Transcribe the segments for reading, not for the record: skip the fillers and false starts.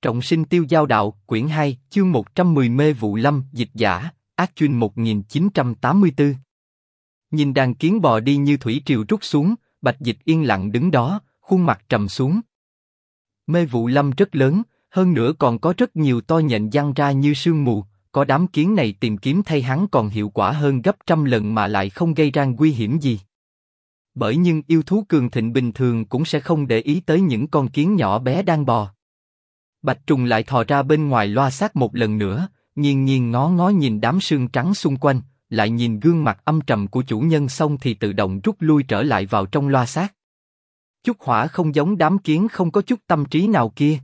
Trọng sinh tiêu giao đạo, quyển 2, chương 110 Mê vụ lâm, dịch giả, Ác Chuyên 1984. Nhìn đàn kiến bò đi như thủy triều trút xuống, Bạch Dịch yên lặng đứng đó, khuôn mặt trầm xuống. Mê vụ lâm rất lớn, hơn nữa còn có rất nhiều to nhện giăng ra như sương mù, có đám kiến này tìm kiếm thay hắn còn hiệu quả hơn gấp trăm lần mà lại không gây ra nguy hiểm gì. Bởi nhưng yêu thú cường thịnh bình thường cũng sẽ không để ý tới những con kiến nhỏ bé đang bò. Bạch Trùng lại thò ra bên ngoài loa xác một lần nữa, nghiêng nghiêng ngó ngó nhìn đám sương trắng xung quanh, lại nhìn gương mặt âm trầm của chủ nhân xong thì tự động rút lui trở lại vào trong loa xác. Chúc Hỏa không giống đám kiến không có chút tâm trí nào kia.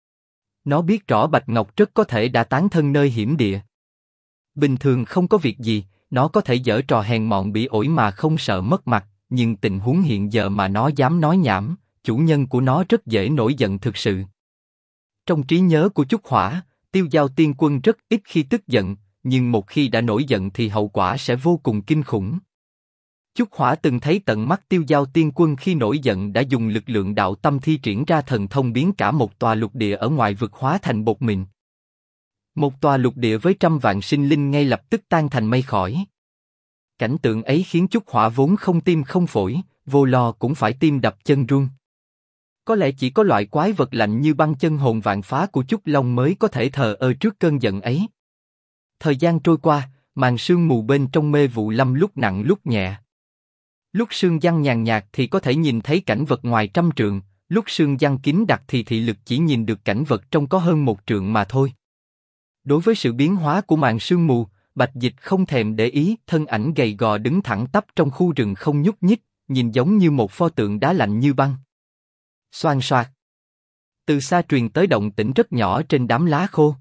Nó biết rõ Bạch Ngọc rất có thể đã tán thân nơi hiểm địa. Bình thường không có việc gì, nó có thể giở trò hèn mọn bỉ ổi mà không sợ mất mặt, nhưng tình huống hiện giờ mà nó dám nói nhảm, chủ nhân của nó rất dễ nổi giận thực sự. Trong trí nhớ của Chúc Hỏa, Tiêu Giao Tiên Quân rất ít khi tức giận, nhưng một khi đã nổi giận thì hậu quả sẽ vô cùng kinh khủng. Chúc Hỏa từng thấy tận mắt Tiêu Giao Tiên Quân khi nổi giận đã dùng lực lượng đạo tâm thi triển ra thần thông biến cả một tòa lục địa ở ngoài vực hóa thành bột mịn. Một tòa lục địa với trăm vạn sinh linh ngay lập tức tan thành mây khói. Cảnh tượng ấy khiến Chúc Hỏa vốn không tim không phổi, vô lo cũng phải tim đập chân run. Có lẽ chỉ có loại quái vật lạnh như băng chân hồn vạn phá của Chúc Long mới có thể thờ ơ trước cơn giận ấy. Thời gian trôi qua, màn sương mù bên trong mê vụ lâm lúc nặng lúc nhẹ. Lúc sương giăng nhàn nhạt thì có thể nhìn thấy cảnh vật ngoài trăm trượng, lúc sương giăng kín đặc thì thị lực chỉ nhìn được cảnh vật trong có hơn một trượng mà thôi. Đối với sự biến hóa của màn sương mù, Bạch Dịch không thèm để ý, thân ảnh gầy gò đứng thẳng tắp trong khu rừng không nhúc nhích, nhìn giống như một pho tượng đá lạnh như băng. Xoang xoạc. Từ xa truyền tới động tĩnh rất nhỏ trên đám lá khô.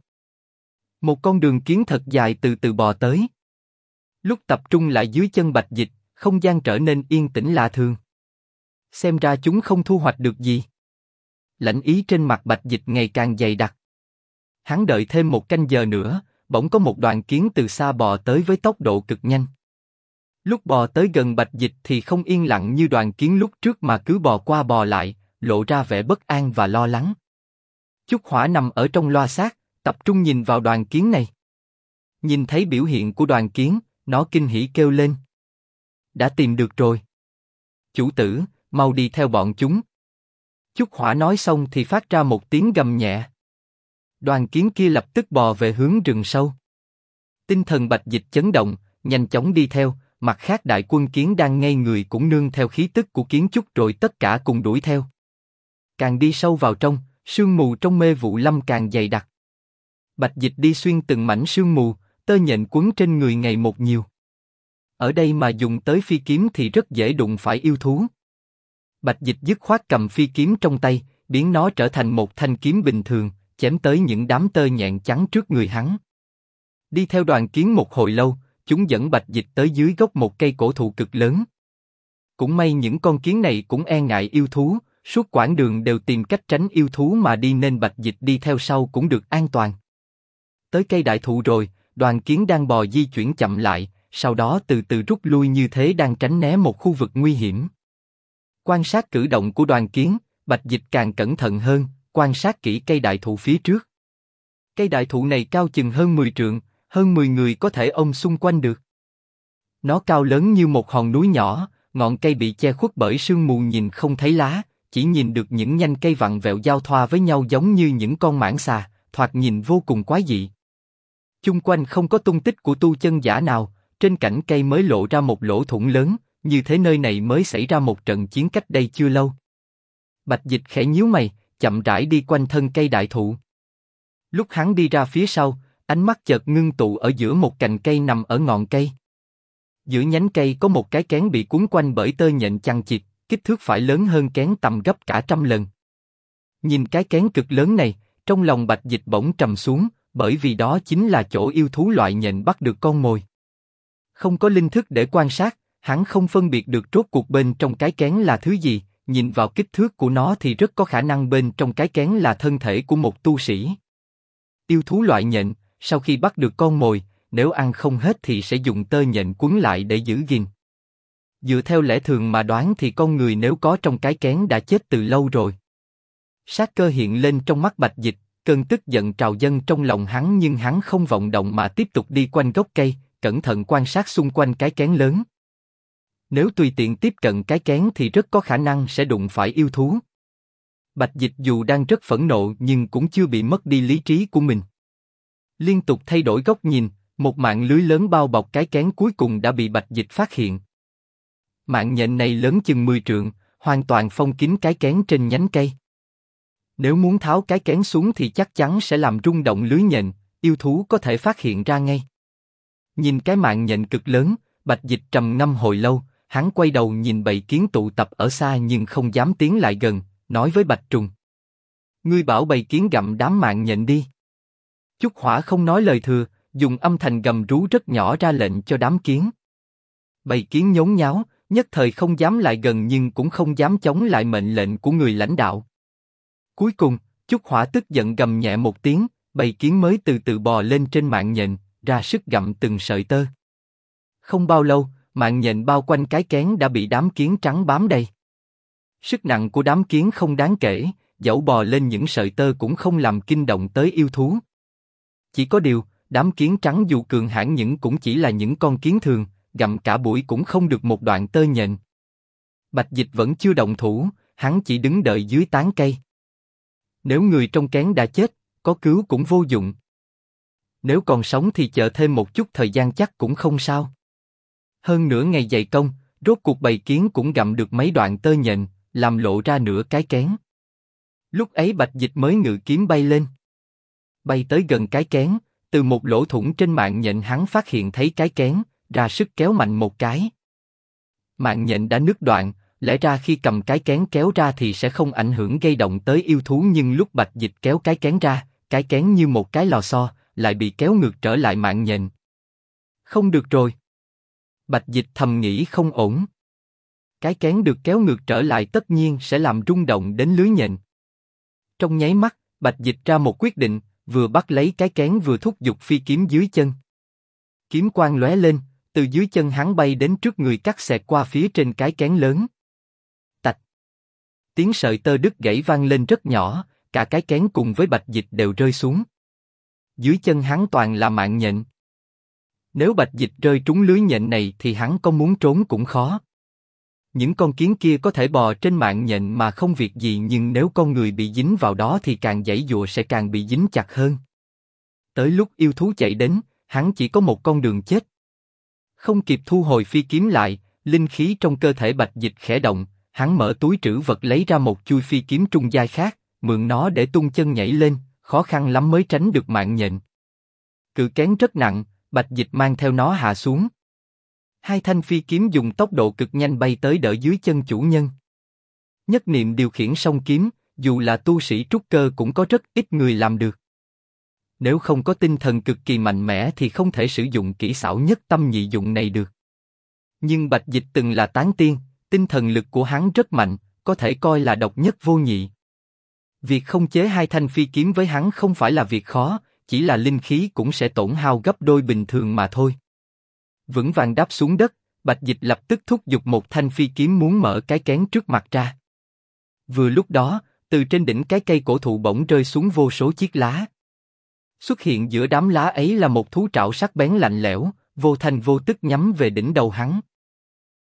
Một con đường kiến thật dài từ từ bò tới. Lúc tập trung lại dưới chân Bạch Dịch, không gian trở nên yên tĩnh lạ thường. Xem ra chúng không thu hoạch được gì. Lãnh ý trên mặt Bạch Dịch ngày càng dày đặc. Hắn đợi thêm một canh giờ nữa, bỗng có một đoàn kiến từ xa bò tới với tốc độ cực nhanh. Lúc bò tới gần Bạch Dịch thì không yên lặng như đoàn kiến lúc trước mà cứ bò qua bò lại, lộ ra vẻ bất an và lo lắng. Chúc Hỏa nằm ở trong loa xác, tập trung nhìn vào đoàn kiến này. Nhìn thấy biểu hiện của đoàn kiến, nó kinh hỉ kêu lên. Đã tìm được rồi. Chủ tử, mau đi theo bọn chúng. Chúc Hỏa nói xong thì phát ra một tiếng gầm nhẹ. Đoàn kiến kia lập tức bò về hướng rừng sâu. Tinh thần Bạch Dịch chấn động, nhanh chóng đi theo, mặt khác đại quân kiến đang ngây người cũng nương theo khí tức của kiến trúc rồi tất cả cùng đuổi theo. Càng đi sâu vào trong, sương mù trong mê vụ lâm càng dày đặc. Bạch Dịch đi xuyên từng mảnh sương mù, tơ nhện quấn trên người ngày một nhiều. Ở đây mà dùng tới phi kiếm thì rất dễ đụng phải yêu thú. Bạch Dịch dứt khoát cầm phi kiếm trong tay, biến nó trở thành một thanh kiếm bình thường, chém tới những đám tơ nhện trắng trước người hắn. Đi theo đoàn kiến một hồi lâu, chúng dẫn Bạch Dịch tới dưới gốc một cây cổ thụ cực lớn. Cũng may những con kiến này cũng e ngại yêu thú, suốt quãng đường đều tìm cách tránh yêu thú mà đi nên Bạch Dịch đi theo sau cũng được an toàn. Tới cây đại thụ rồi, đoàn kiến đang bò di chuyển chậm lại, sau đó từ từ rút lui như thế đang tránh né một khu vực nguy hiểm. Quan sát cử động của đoàn kiến, Bạch Dịch càng cẩn thận hơn, quan sát kỹ cây đại thụ phía trước. Cây đại thụ này cao chừng hơn 10 trượng, hơn 10 người có thể ôm xung quanh được. Nó cao lớn như một hòn núi nhỏ, ngọn cây bị che khuất bởi sương mù nhìn không thấy lá, chỉ nhìn được những nhánh cây vặn vẹo giao thoa với nhau giống như những con mãng xà, thoạt nhìn vô cùng quái dị. Chung quanh không có tung tích của tu chân giả nào, trên cành cây mới lộ ra một lỗ thủng lớn, như thế nơi này mới xảy ra một trận chiến cách đây chưa lâu. Bạch Dịch khẽ nhíu mày, chậm rãi đi quanh thân cây đại thụ. Lúc hắn đi ra phía sau, ánh mắt chợt ngưng tụ ở giữa một cành cây nằm ở ngọn cây. Giữa nhánh cây có một cái kén bị cuốn quanh bởi tơ nhện chằng chịt, kích thước phải lớn hơn kén tầm gấp cả trăm lần. Nhìn cái kén cực lớn này, trong lòng Bạch Dịch bỗng trầm xuống, bởi vì đó chính là chỗ yêu thú loại nhện bắt được con mồi. Không có linh thức để quan sát, hắn không phân biệt được rốt cuộc bên trong cái kén là thứ gì, nhìn vào kích thước của nó thì rất có khả năng bên trong cái kén là thân thể của một tu sĩ. Yêu thú loại nhện, sau khi bắt được con mồi, nếu ăn không hết thì sẽ dùng tơ nhện quấn lại để giữ gìn. Dựa theo lẽ thường mà đoán thì con người nếu có trong cái kén đã chết từ lâu rồi. Sát cơ hiện lên trong mắt Bạch Dịch, Cơn tức giận trào dâng trong lòng hắn nhưng hắn không vọng động mà tiếp tục đi quanh gốc cây, cẩn thận quan sát xung quanh cái kén lớn. Nếu tùy tiện tiếp cận cái kén thì rất có khả năng sẽ đụng phải yêu thú. Bạch Dịch dù đang rất phẫn nộ nhưng cũng chưa bị mất đi lý trí của mình. Liên tục thay đổi góc nhìn, một mạng lưới lớn bao bọc cái kén cuối cùng đã bị Bạch Dịch phát hiện. Mạng nhện này lớn chừng 10 trượng, hoàn toàn phong kín cái kén trên nhánh cây. Nếu muốn tháo cái kén xuống thì chắc chắn sẽ làm rung động lưới nhện, yêu thú có thể phát hiện ra ngay. Nhìn cái mạng nhện cực lớn, Bạch Dịch trầm ngâm hồi lâu, hắn quay đầu nhìn bầy kiến tụ tập ở xa nhưng không dám tiến lại gần, nói với Bạch Trùng. Ngươi bảo bầy kiến gặm đám mạng nhện đi. Chúc Hỏa không nói lời thừa, dùng âm thanh gầm rú rất nhỏ ra lệnh cho đám kiến. Bầy kiến nhốn nháo, nhất thời không dám lại gần nhưng cũng không dám chống lại mệnh lệnh của người lãnh đạo. Cuối cùng, Chúc Hỏa tức giận gầm nhẹ một tiếng, bầy kiến mới từ từ bò lên trên mạng nhện, ra sức gặm từng sợi tơ. Không bao lâu, mạng nhện bao quanh cái kén đã bị đám kiến trắng bám đầy. Sức nặng của đám kiến không đáng kể, dẫu bò lên những sợi tơ cũng không làm kinh động tới yêu thú. Chỉ có điều, đám kiến trắng dù cường hãn những cũng chỉ là những con kiến thường, gặm cả buổi cũng không được một đoạn tơ nhện. Bạch Dịch vẫn chưa động thủ, hắn chỉ đứng đợi dưới tán cây. Nếu người trong kén đã chết, có cứu cũng vô dụng. Nếu còn sống thì chờ thêm một chút thời gian chắc cũng không sao. Hơn nửa ngày dày công, rốt cuộc bầy kiến cũng gặm được mấy đoạn tơ nhện, làm lộ ra nửa cái kén. Lúc ấy Bạch Dịch mới ngự kiếm bay lên. Bay tới gần cái kén, từ một lỗ thủng trên mạng nhện hắn phát hiện thấy cái kén, ra sức kéo mạnh một cái. Mạng nhện đã nứt đoạn, lẽ ra khi cầm cái kén kéo ra thì sẽ không ảnh hưởng gây động tới yêu thú nhưng lúc Bạch Dịch kéo cái kén ra, cái kén như một cái lò xo, lại bị kéo ngược trở lại mạng nhện. Không được rồi. Bạch Dịch thầm nghĩ không ổn. Cái kén được kéo ngược trở lại tất nhiên sẽ làm rung động đến lưới nhện. Trong nháy mắt, Bạch Dịch ra một quyết định, vừa bắt lấy cái kén vừa thúc giục phi kiếm dưới chân. Kiếm quang lóe lên, từ dưới chân hắn bay đến trước người cắt xẹt qua phía trên cái kén lớn. Tạch. Tiếng sợi tơ đứt gãy vang lên rất nhỏ, cả cái kén cùng với Bạch Dịch đều rơi xuống. Dưới chân hắn toàn là mạng nhện. Nếu Bạch Dịch rơi trúng lưới nhện này thì hắn có muốn trốn cũng khó. Những con kiến kia có thể bò trên mạng nhện mà không việc gì nhưng nếu con người bị dính vào đó thì càng giãy giụa sẽ càng bị dính chặt hơn. Tới lúc yêu thú chạy đến, hắn chỉ có một con đường chết. Không kịp thu hồi phi kiếm lại, linh khí trong cơ thể Bạch Dịch khẽ động, hắn mở túi trữ vật lấy ra một chuôi phi kiếm trung giai khác, mượn nó để tung chân nhảy lên, khó khăn lắm mới tránh được mạng nhện. Cự kén rất nặng, Bạch Dịch mang theo nó hạ xuống. Hai thanh phi kiếm dùng tốc độ cực nhanh bay tới đỡ dưới chân chủ nhân. Nhất niệm điều khiển song kiếm, dù là tu sĩ trúc cơ cũng có rất ít người làm được. Nếu không có tinh thần cực kỳ mạnh mẽ thì không thể sử dụng kỹ xảo nhất tâm nhị dụng này được. Nhưng Bạch Dịch từng là tán tiên, tinh thần lực của hắn rất mạnh, có thể coi là độc nhất vô nhị. Việc không chế hai thanh phi kiếm với hắn không phải là việc khó, chỉ là linh khí cũng sẽ tổn hao gấp đôi bình thường mà thôi. Vững vàng đáp xuống đất, Bạch Dịch lập tức thúc giục một thanh phi kiếm muốn mở cái kén trước mặt ra. Vừa lúc đó, từ trên đỉnh cái cây cổ thụ bỗng rơi xuống vô số chiếc lá. Xuất hiện giữa đám lá ấy là một thú trảo sắc bén lạnh lẽo, vô thanh vô tức nhắm về đỉnh đầu hắn.